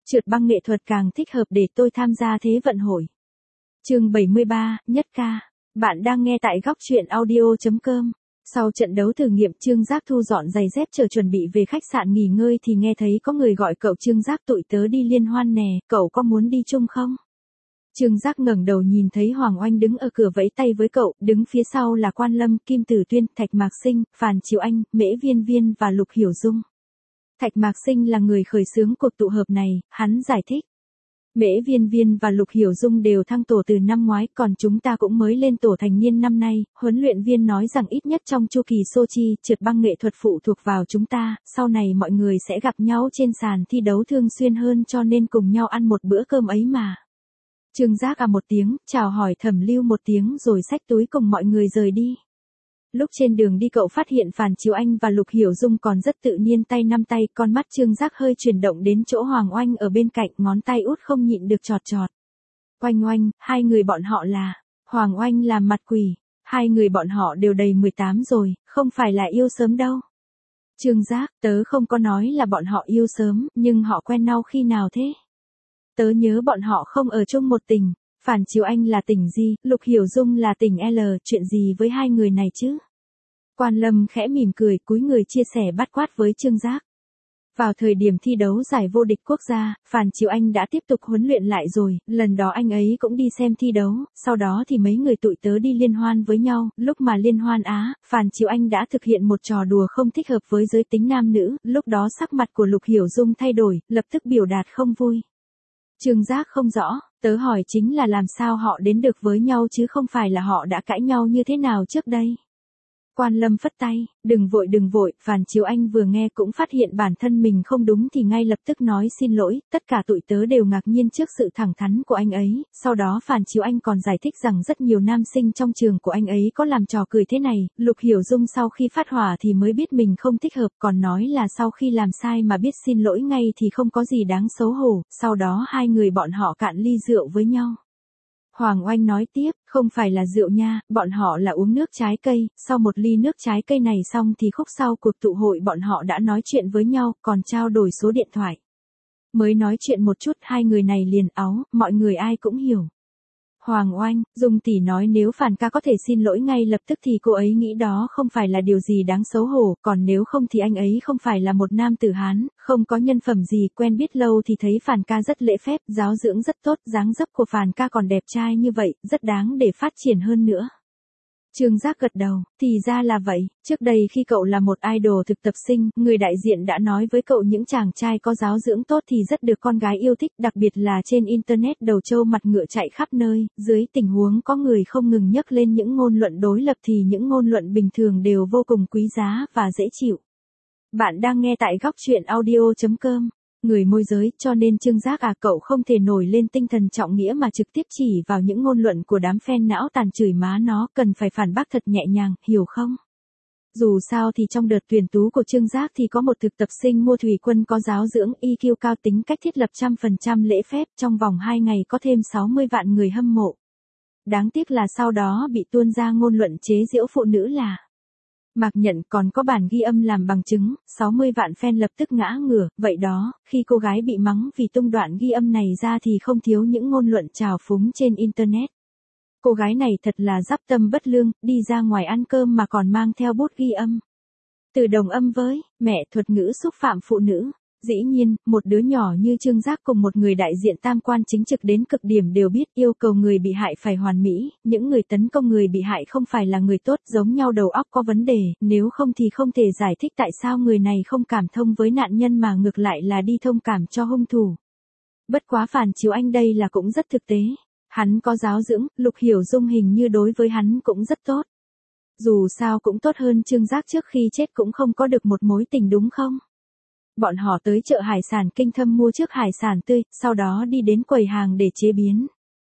Trượt băng nghệ thuật càng thích hợp để tôi tham gia thế vận hội. Chương 73, Nhất ca. Bạn đang nghe tại góc truyện audio.com. Sau trận đấu thử nghiệm, Trương Giác thu dọn giày dép chờ chuẩn bị về khách sạn nghỉ ngơi thì nghe thấy có người gọi cậu: Trương Giác, tụi tớ đi liên hoan nè, cậu có muốn đi chung không? Trương Giác ngẩng đầu nhìn thấy Hoàng Oanh đứng ở cửa vẫy tay với cậu, đứng phía sau là Quan Lâm, Kim Tử Tuyên, Thạch Mạc Sinh, Phàn Chiếu Anh, Mễ Viên Viên và Lục Hiểu Dung. Thạch Mạc Sinh là người khởi xướng cuộc tụ họp này, hắn giải thích. Mễ Viên Viên và Lục Hiểu Dung đều thăng tổ từ năm ngoái, còn chúng ta cũng mới lên tổ thành niên năm nay. Huấn luyện viên nói rằng ít nhất trong chu kỳ Sochi, trượt băng nghệ thuật phụ thuộc vào chúng ta, sau này mọi người sẽ gặp nhau trên sàn thi đấu thường xuyên hơn, cho nên cùng nhau ăn một bữa cơm ấy mà. Trương Giác một tiếng, chào hỏi Thẩm Lưu một tiếng rồi xách túi cùng mọi người rời đi. Lúc trên đường đi cậu phát hiện Phàn Chiếu Anh và Lục Hiểu Dung còn rất tự nhiên tay nắm tay, con mắt Trương Giác hơi chuyển động đến chỗ Hoàng Oanh ở bên cạnh, ngón tay út không nhịn được chọt chọt. Oanh Oanh, hai người bọn họ là... Hoàng Oanh làm mặt quỷ, hai người bọn họ đều đầy 18 rồi, không phải là yêu sớm đâu. Trương Giác, tớ không có nói là bọn họ yêu sớm, nhưng họ quen nhau khi nào thế? Tớ nhớ bọn họ không ở chung một tỉnh. Phàn Chiếu Anh là tỉnh G, Lục Hiểu Dung là tỉnh L, chuyện gì với hai người này chứ? Quan Lâm khẽ mỉm cười, cúi người chia sẻ bát quát với Trương Giác. Vào thời điểm thi đấu giải vô địch quốc gia, Phàn Chiếu Anh đã tiếp tục huấn luyện lại rồi, lần đó anh ấy cũng đi xem thi đấu, sau đó thì mấy người tụi tớ đi liên hoan với nhau, lúc mà liên hoan Phàn Chiếu Anh đã thực hiện một trò đùa không thích hợp với giới tính nam nữ, lúc đó sắc mặt của Lục Hiểu Dung thay đổi, lập tức biểu đạt không vui. Trương Giác không rõ, tớ hỏi chính là làm sao họ đến được với nhau chứ không phải là họ đã cãi nhau như thế nào trước đây. Quan Lâm phất tay, đừng vội, Phàn Chiếu Anh vừa nghe cũng phát hiện bản thân mình không đúng thì ngay lập tức nói xin lỗi, tất cả tụi tớ đều ngạc nhiên trước sự thẳng thắn của anh ấy, sau đó Phàn Chiếu Anh còn giải thích rằng rất nhiều nam sinh trong trường của anh ấy có làm trò cười thế này, Lục Hiểu Dung sau khi phát hỏa thì mới biết mình không thích hợp, còn nói là sau khi làm sai mà biết xin lỗi ngay thì không có gì đáng xấu hổ, sau đó hai người bọn họ cạn ly rượu với nhau. Hoàng Oanh nói tiếp, không phải là rượu nha, bọn họ là uống nước trái cây, sau một ly nước trái cây này xong thì khúc sau cuộc tụ hội bọn họ đã nói chuyện với nhau, còn trao đổi số điện thoại. Mới nói chuyện một chút hai người này liền áu, mọi người ai cũng hiểu. Hoàng Oanh, Dung tỷ nói nếu Phàn ca có thể xin lỗi ngay lập tức thì cô ấy nghĩ đó không phải là điều gì đáng xấu hổ, còn nếu không thì anh ấy không phải là một nam tử Hán, không có nhân phẩm gì, quen biết lâu thì thấy Phàn ca rất lễ phép, giáo dưỡng rất tốt, dáng dấp của Phàn ca còn đẹp trai như vậy, rất đáng để phát triển hơn nữa. Trương Giác gật đầu, thì ra là vậy, trước đây khi cậu là một idol thực tập sinh, người đại diện đã nói với cậu những chàng trai có giáo dưỡng tốt thì rất được con gái yêu thích, đặc biệt là trên internet đầu trâu mặt ngựa chạy khắp nơi, dưới tình huống có người không ngừng nhắc lên những ngôn luận đối lập thì những ngôn luận bình thường đều vô cùng quý giá và dễ chịu. Bạn đang nghe tại góc truyện audio.com. Người môi giới, cho nên Trương Giác cậu không thể nổi lên tinh thần trọng nghĩa mà trực tiếp chỉ vào những ngôn luận của đám fan não tàn chửi má nó, cần phải phản bác thật nhẹ nhàng, hiểu không? Dù sao thì trong đợt tuyển tú của Trương Giác thì có một thực tập sinh mua thủy quân có giáo dưỡng, EQ cao, tính cách thiết lập 100% lễ phép, trong vòng 2 ngày có thêm 60 vạn người hâm mộ. Đáng tiếc là sau đó bị tuôn ra ngôn luận chế giễu phụ nữ là Mạc Nhận, còn có bản ghi âm làm bằng chứng, 60 vạn fan lập tức ngã ngửa, vậy đó, khi cô gái bị mắng vì tung đoạn ghi âm này ra thì không thiếu những ngôn luận trào phúng trên internet. Cô gái này thật là dắp tâm bất lương, đi ra ngoài ăn cơm mà còn mang theo bút ghi âm. Từ đồng âm với, mẹ, thuật ngữ xúc phạm phụ nữ. Dĩ nhiên, một đứa nhỏ như Trương Giác cùng một người đại diện tam quan chính trực đến cực điểm đều biết yêu cầu người bị hại phải hoàn mỹ, những người tấn công người bị hại không phải là người tốt, giống nhau đầu óc có vấn đề, nếu không thì không thể giải thích tại sao người này không cảm thông với nạn nhân mà ngược lại là đi thông cảm cho hung thủ. Bất quá Phàn Chiếu Anh đây là cũng rất thực tế. Hắn có giáo dưỡng, Lục Hiểu Dung hình như đối với hắn cũng rất tốt. Dù sao cũng tốt hơn Trương Giác trước khi chết cũng không có được một mối tình đúng không? Bọn họ tới chợ hải sản Kinh Thâm mua trước hải sản tươi, sau đó đi đến quầy hàng để chế biến.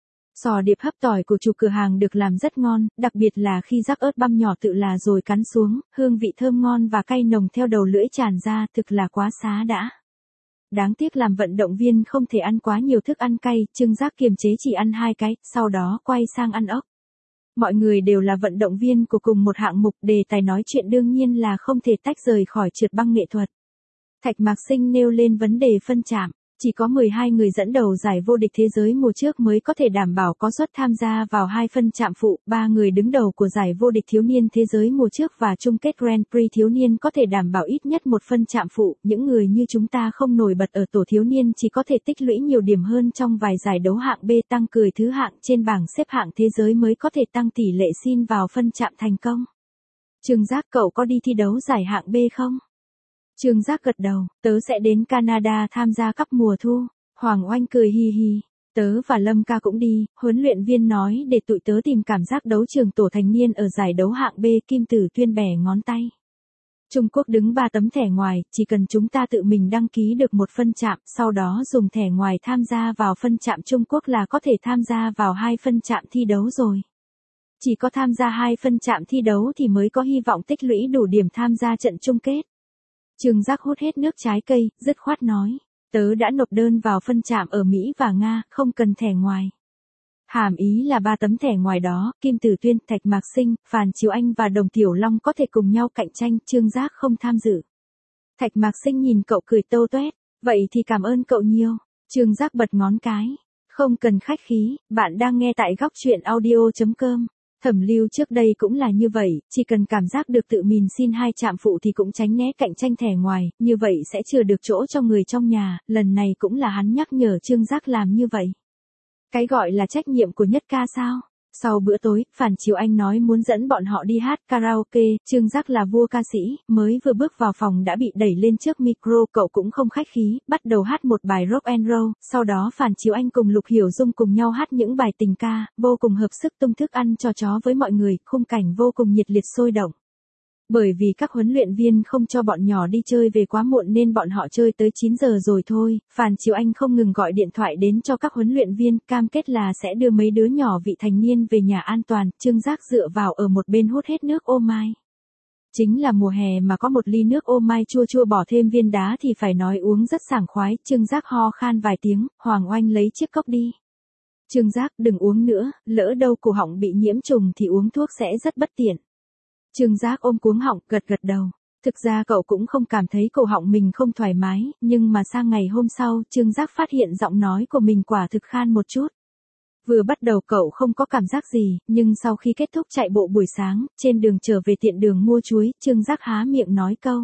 Sò điệp hấp tỏi của chủ cửa hàng được làm rất ngon, đặc biệt là khi rắc ớt băm nhỏ tự là rồi cắn xuống, hương vị thơm ngon và cay nồng theo đầu lưỡi tràn ra, thực là quá xá đã. Đáng tiếc làm vận động viên không thể ăn quá nhiều thức ăn cay, Trương Giác kiềm chế chỉ ăn 2 cái, sau đó quay sang ăn ốc. Mọi người đều là vận động viên của cùng một hạng mục, đề tài nói chuyện đương nhiên là không thể tách rời khỏi trượt băng nghệ thuật. Thạch Mạc Sinh nêu lên vấn đề phân chạm. Chỉ có 12 người dẫn đầu giải vô địch thế giới mùa trước mới có thể đảm bảo có suất tham gia vào 2 phân chạm phụ, 3 người đứng đầu của giải vô địch thiếu niên thế giới mùa trước và chung kết Grand Prix thiếu niên có thể đảm bảo ít nhất 1 phân chạm phụ, những người như chúng ta không nổi bật ở tổ thiếu niên chỉ có thể tích lũy nhiều điểm hơn trong vài giải đấu hạng B tăng cười thứ hạng trên bảng xếp hạng thế giới mới có thể tăng tỷ lệ xin vào phân chạm thành công. Trương Giác, cậu có đi thi đấu giải hạng B không? Trương Giác gật đầu, tớ sẽ đến Canada tham gia cúp mùa thu. Hoàng Oanh cười hi hi, tớ và Lâm ca cũng đi, huấn luyện viên nói để tụi tớ tìm cảm giác đấu trường tổ thành niên ở giải đấu hạng B. Kim Tử Tuyên bẻ ngón tay. Trung Quốc đứng 3 tấm thẻ ngoài, chỉ cần chúng ta tự mình đăng ký được 1 phân chạm, sau đó dùng thẻ ngoài tham gia vào phân chạm Trung Quốc là có thể tham gia vào 2 phân chạm thi đấu rồi. Chỉ có tham gia 2 phân chạm thi đấu thì mới có hy vọng tích lũy đủ điểm tham gia trận chung kết. Trương Giác hút hết nước trái cây, dứt khoát nói, tớ đã nộp đơn vào phân chạm ở Mỹ và Nga, không cần thẻ ngoài. Hàm ý là 3 tấm thẻ ngoài đó, Kim Tử Tuyên, Thạch Mạc Sinh, Phàn Chiếu Anh và Đồng Tiểu Long có thể cùng nhau cạnh tranh, Trương Giác không tham dự. Thạch Mạc Sinh nhìn cậu cười tâu tuét, vậy thì cảm ơn cậu nhiều. Trương Giác bật ngón cái, không cần khách khí, bạn đang nghe tại góc truyện audio.com. Thẩm Lưu trước đây cũng là như vậy, chỉ cần cảm giác được tự mình xin 2 chạm phụ thì cũng tránh né cạnh tranh thẻ ngoài, như vậy sẽ chừa được chỗ cho người trong nhà, lần này cũng là hắn nhắc nhở Trương Giác làm như vậy. Cái gọi là trách nhiệm của Nhất Ca sao? Sau bữa tối, Phàn Chiếu Anh nói muốn dẫn bọn họ đi hát karaoke, Trương Giác là vua ca sĩ, mới vừa bước vào phòng đã bị đẩy lên trước micro, cậu cũng không khách khí, bắt đầu hát một bài rock and roll, sau đó Phàn Chiếu Anh cùng Lục Hiểu Dung cùng nhau hát những bài tình ca, vô cùng hợp sức tung thức ăn cho chó với mọi người, khung cảnh vô cùng nhiệt liệt sôi động. Bởi vì các huấn luyện viên không cho bọn nhỏ đi chơi về quá muộn nên bọn họ chơi tới 9 giờ rồi thôi, Phàn Chiếu Anh không ngừng gọi điện thoại đến cho các huấn luyện viên, cam kết là sẽ đưa mấy đứa nhỏ vị thành niên về nhà an toàn, Trương Giác dựa vào ở một bên hút hết nước ô mai. Chính là mùa hè mà có một ly nước ô mai chua chua bỏ thêm viên đá thì phải nói uống rất sảng khoái, Trương Giác ho khan vài tiếng, Hoàng Oanh lấy chiếc cốc đi. Trương Giác, đừng uống nữa, lỡ đâu cổ họng bị nhiễm trùng thì uống thuốc sẽ rất bất tiện. Trương Giác ôm cuống họng, gật gật đầu. Thực ra cậu cũng không cảm thấy cổ họng mình không thoải mái, nhưng mà sang ngày hôm sau, Trương Giác phát hiện giọng nói của mình quả thực khan một chút. Vừa bắt đầu cậu không có cảm giác gì, nhưng sau khi kết thúc chạy bộ buổi sáng, trên đường trở về tiện đường mua chuối, Trương Giác há miệng nói câu.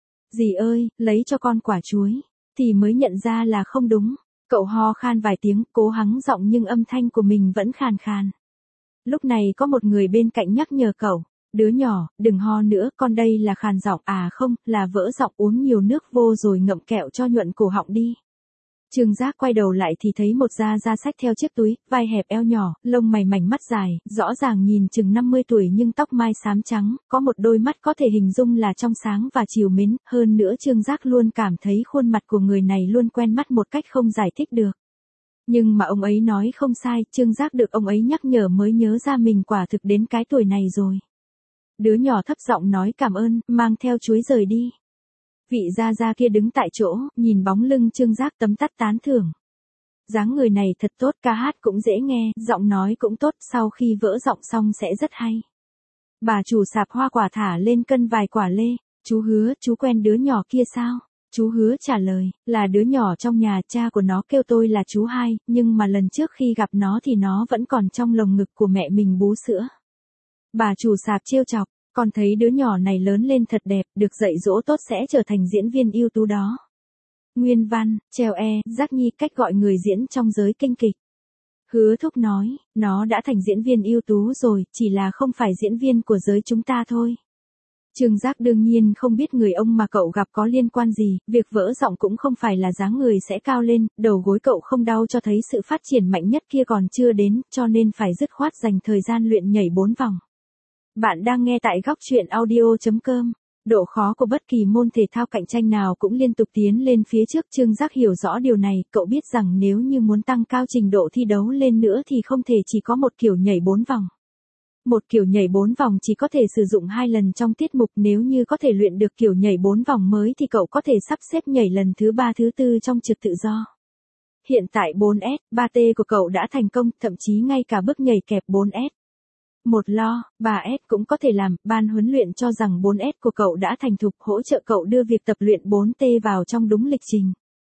Dì ơi, lấy cho con quả chuối. Thì mới nhận ra là không đúng. Cậu ho khan vài tiếng, cố hắng giọng nhưng âm thanh của mình vẫn khàn khàn. Lúc này có một người bên cạnh nhắc nhở cậu. Đứa nhỏ, đừng ho nữa, con đây là khàn giọng, à không, là vỡ giọng, uống nhiều nước vô rồi ngậm kẹo cho nhuận cổ họng đi. Trương Giác quay đầu lại thì thấy một da xách theo chiếc túi, vai hẹp eo nhỏ, lông mày mảnh mắt dài, rõ ràng nhìn chừng 50 tuổi nhưng tóc mai xám trắng, có một đôi mắt có thể hình dung là trong sáng và trìu mến, hơn nữa Trương Giác luôn cảm thấy khuôn mặt của người này luôn quen mắt một cách không giải thích được. Nhưng mà ông ấy nói không sai, Trương Giác được ông ấy nhắc nhở mới nhớ ra mình quả thực đến cái tuổi này rồi. Đứa nhỏ thấp giọng nói cảm ơn, mang theo chuối rời đi. Vị gia kia đứng tại chỗ, nhìn bóng lưng Trương Giác tấm tắt tán thưởng. Dáng người này thật tốt, ca hát cũng dễ nghe, giọng nói cũng tốt, sau khi vỡ giọng xong sẽ rất hay. Bà chủ sạp hoa quả thả lên cân vài quả lê, chú Hứa, chú quen đứa nhỏ kia sao? Chú Hứa trả lời, là đứa nhỏ trong nhà, cha của nó kêu tôi là chú Hai, nhưng mà lần trước khi gặp nó thì nó vẫn còn trong lồng ngực của mẹ mình bú sữa. Bà chủ sạp trêu chọc, con thấy đứa nhỏ này lớn lên thật đẹp, được dạy dỗ tốt sẽ trở thành diễn viên ưu tú đó. Nguyên văn, treo Giác Nhi, cách gọi người diễn trong giới kinh kịch. Hứa Thúc nói, nó đã thành diễn viên ưu tú rồi, chỉ là không phải diễn viên của giới chúng ta thôi. Trương Giác đương nhiên không biết người ông mà cậu gặp có liên quan gì, việc vỡ giọng cũng không phải là dáng người sẽ cao lên, đầu gối cậu không đau cho thấy sự phát triển mạnh nhất kia còn chưa đến, cho nên phải dứt khoát dành thời gian luyện nhảy 4 vòng. Bạn đang nghe tại góc truyện audio.com. Độ khó của bất kỳ môn thể thao cạnh tranh nào cũng liên tục tiến lên phía trước. Trương Giác hiểu rõ điều này, cậu biết rằng nếu như muốn tăng cao trình độ thi đấu lên nữa thì không thể chỉ có một kiểu nhảy 4 vòng. Một kiểu nhảy 4 vòng chỉ có thể sử dụng 2 lần trong tiết mục, nếu như có thể luyện được kiểu nhảy 4 vòng mới thì cậu có thể sắp xếp nhảy lần thứ 3 thứ 4 trong trượt tự do. Hiện tại 4S, 3T của cậu đã thành công, thậm chí ngay cả bước nhảy kẹp 4S. 1 lo, 3S cũng có thể làm, ban huấn luyện cho rằng 4S của cậu đã thành thục, hỗ trợ cậu đưa việc tập luyện 4T vào trong đúng lịch trình.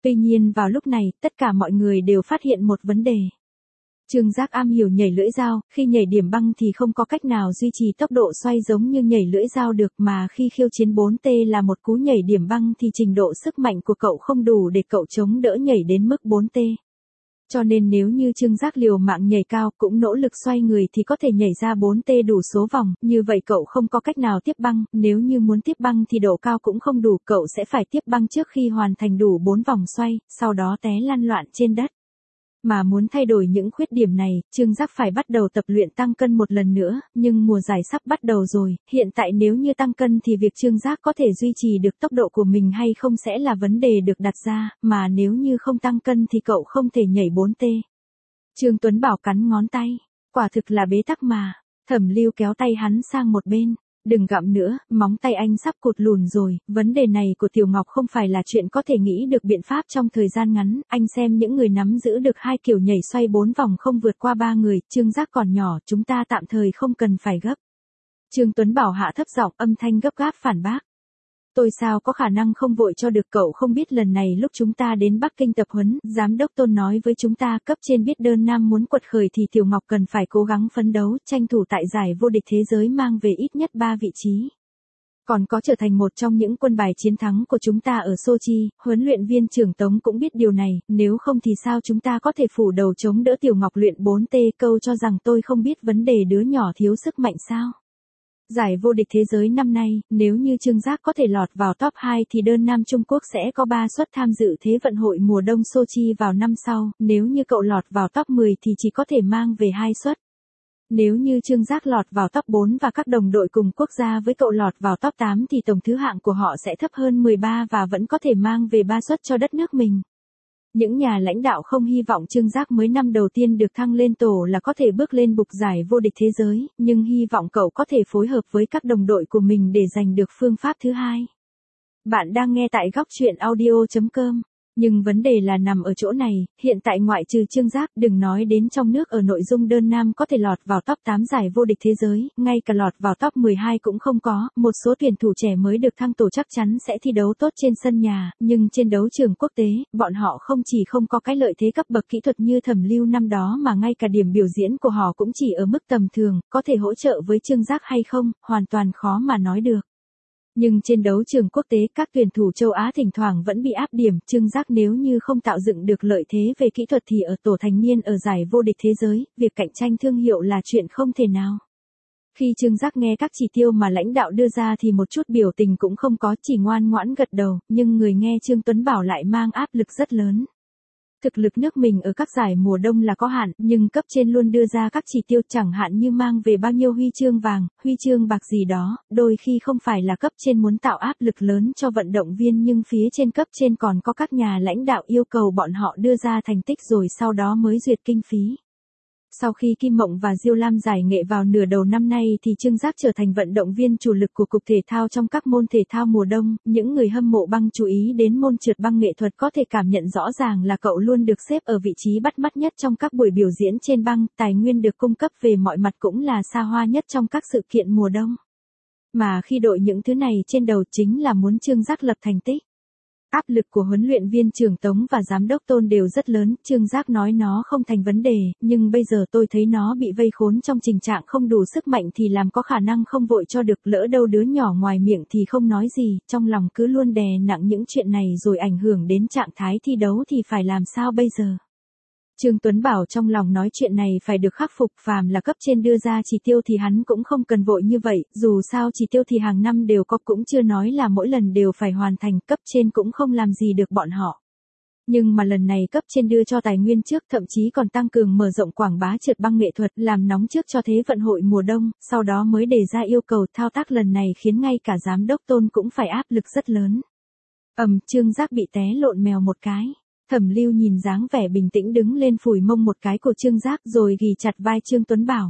Tuy nhiên vào lúc này, tất cả mọi người đều phát hiện một vấn đề. Trương Giác am hiểu nhảy lưỡi dao, khi nhảy điểm băng thì không có cách nào duy trì tốc độ xoay giống như nhảy lưỡi dao được, mà khi khiêu chiến 4T là một cú nhảy điểm băng thì trình độ sức mạnh của cậu không đủ để cậu chống đỡ nhảy đến mức 4T. Cho nên nếu như Trương Giác liều mạng nhảy cao cũng nỗ lực xoay người thì có thể nhảy ra 4T đủ số vòng, như vậy cậu không có cách nào tiếp băng, nếu như muốn tiếp băng thì độ cao cũng không đủ, cậu sẽ phải tiếp băng trước khi hoàn thành đủ 4 vòng xoay, sau đó té lăn loạn trên đất. Mà muốn thay đổi những khuyết điểm này, Trương Giác phải bắt đầu tập luyện tăng cân một lần nữa, nhưng mùa giải sắp bắt đầu rồi, hiện tại nếu như tăng cân thì việc Trương Giác có thể duy trì được tốc độ của mình hay không sẽ là vấn đề được đặt ra, mà nếu như không tăng cân thì cậu không thể nhảy 4T. Trương Tuấn Bảo cắn ngón tay, quả thực là bế tắc mà. Thẩm Lưu kéo tay hắn sang một bên. Đừng gặm nữa, móng tay anh sắp cụt lùn rồi, vấn đề này của Tiểu Ngọc không phải là chuyện có thể nghĩ được biện pháp trong thời gian ngắn, anh xem những người nắm giữ được 2 kiểu nhảy xoay 4 vòng không vượt qua 3 người, Trương Giác còn nhỏ, chúng ta tạm thời không cần phải gấp. Trương Tuấn Bảo hạ thấp giọng, âm thanh gấp gáp phản bác. Tôi sao có khả năng không vội cho được, cậu không biết lần này lúc chúng ta đến Bắc Kinh tập huấn, giám đốc Tôn nói với chúng ta cấp trên biết đơn nam muốn quật khởi thì Tiểu Ngọc cần phải cố gắng phấn đấu, tranh thủ tại giải vô địch thế giới mang về ít nhất 3 vị trí. Còn có trở thành một trong những quân bài chiến thắng của chúng ta ở Sochi, huấn luyện viên trưởng Tống cũng biết điều này, nếu không thì sao chúng ta có thể phủ đầu chống đỡ Tiểu Ngọc luyện 4T, câu cho rằng tôi không biết vấn đề đứa nhỏ thiếu sức mạnh sao. Giải vô địch thế giới năm nay, nếu như Trương Giác có thể lọt vào top 2 thì đơn nam Trung Quốc sẽ có 3 suất tham dự Thế vận hội mùa đông Sochi vào năm sau, nếu như cậu lọt vào top 10 thì chỉ có thể mang về 2 suất. Nếu như Trương Giác lọt vào top 4 và các đồng đội cùng quốc gia với cậu lọt vào top 8 thì tổng thứ hạng của họ sẽ thấp hơn 13 và vẫn có thể mang về 3 suất cho đất nước mình. Những nhà lãnh đạo không hy vọng Trương Giác mới năm đầu tiên được thăng lên tổ là có thể bước lên bục giải vô địch thế giới, nhưng hy vọng cậu có thể phối hợp với các đồng đội của mình để giành được phương pháp thứ hai. Bạn đang nghe tại góc truyện audio.com. Nhưng vấn đề là nằm ở chỗ này, hiện tại ngoại trừ Trương Giác, đừng nói đến trong nước ở nội dung đơn nam có thể lọt vào top 8 giải vô địch thế giới, ngay cả lọt vào top 12 cũng không có, một số tuyển thủ trẻ mới được thăng tổ chắc chắn sẽ thi đấu tốt trên sân nhà, nhưng trên đấu trường quốc tế, bọn họ không chỉ không có cái lợi thế cấp bậc kỹ thuật như Thẩm Lưu năm đó mà ngay cả điểm biểu diễn của họ cũng chỉ ở mức tầm thường, có thể hỗ trợ với Trương Giác hay không, hoàn toàn khó mà nói được. Nhưng trên đấu trường quốc tế các tuyển thủ châu Á thỉnh thoảng vẫn bị áp điểm, Trương Giác nếu như không tạo dựng được lợi thế về kỹ thuật thì ở tổ thành niên ở giải vô địch thế giới, việc cạnh tranh thương hiệu là chuyện không thể nào. Khi Trương Giác nghe các chỉ tiêu mà lãnh đạo đưa ra thì một chút biểu tình cũng không có, chỉ ngoan ngoãn gật đầu, nhưng người nghe Trương Tuấn Bảo lại mang áp lực rất lớn. Thực lực nước mình ở các giải mùa đông là có hạn, nhưng cấp trên luôn đưa ra các chỉ tiêu chẳng hạn như mang về bao nhiêu huy chương vàng, huy chương bạc gì đó, đôi khi không phải là cấp trên muốn tạo áp lực lớn cho vận động viên nhưng phía trên cấp trên còn có các nhà lãnh đạo yêu cầu bọn họ đưa ra thành tích rồi sau đó mới duyệt kinh phí. Sau khi Kim Mộng và Diêu Lam giải nghệ vào nửa đầu năm nay thì Trương Giác trở thành vận động viên chủ lực của Cục Thể thao trong các môn thể thao mùa đông, những người hâm mộ băng chú ý đến môn trượt băng nghệ thuật có thể cảm nhận rõ ràng là cậu luôn được xếp ở vị trí bắt mắt nhất trong các buổi biểu diễn trên băng, tài nguyên được cung cấp về mọi mặt cũng là xa hoa nhất trong các sự kiện mùa đông. Mà khi đội những thứ này trên đầu chính là muốn Trương Giác lập thành tích. Áp lực của huấn luyện viên trưởng Tống và giám đốc Tôn đều rất lớn, Trương Giác nói nó không thành vấn đề, nhưng bây giờ tôi thấy nó bị vây khốn trong tình trạng không đủ sức mạnh thì làm có khả năng không vội cho được, lỡ đâu đứa nhỏ ngoài miệng thì không nói gì, trong lòng cứ luôn đè nặng những chuyện này rồi ảnh hưởng đến trạng thái thi đấu thì phải làm sao bây giờ. Trương Tuấn Bảo trong lòng nói chuyện này phải được khắc phục, phàm là cấp trên đưa ra chỉ tiêu thì hắn cũng không cần vội như vậy, dù sao chỉ tiêu thì hàng năm đều có cũng chưa nói là mỗi lần đều phải hoàn thành, cấp trên cũng không làm gì được bọn họ. Nhưng mà lần này cấp trên đưa cho tài nguyên trước, thậm chí còn tăng cường mở rộng quảng bá trượt băng nghệ thuật, làm nóng trước cho Thế vận hội mùa đông, sau đó mới đề ra yêu cầu thao tác lần này khiến ngay cả giám đốc Tôn cũng phải áp lực rất lớn. Trương Giác bị té lộn mèo một cái. Thẩm Lưu nhìn dáng vẻ bình tĩnh đứng lên phủi mông một cái của Trương Giác rồi ghì chặt vai Trương Tuấn Bảo.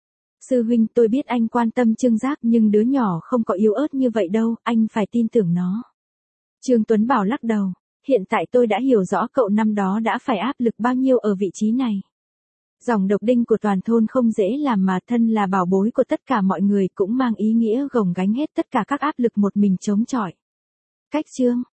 Sư huynh, tôi biết anh quan tâm Trương Giác nhưng đứa nhỏ không có yếu ớt như vậy đâu, anh phải tin tưởng nó. Trương Tuấn Bảo lắc đầu, hiện tại tôi đã hiểu rõ cậu năm đó đã phải áp lực bao nhiêu ở vị trí này. Dòng độc đinh của toàn thôn không dễ làm mà thân là bảo bối của tất cả mọi người cũng mang ý nghĩa gồng gánh hết tất cả các áp lực một mình chống chọi. Cách Trương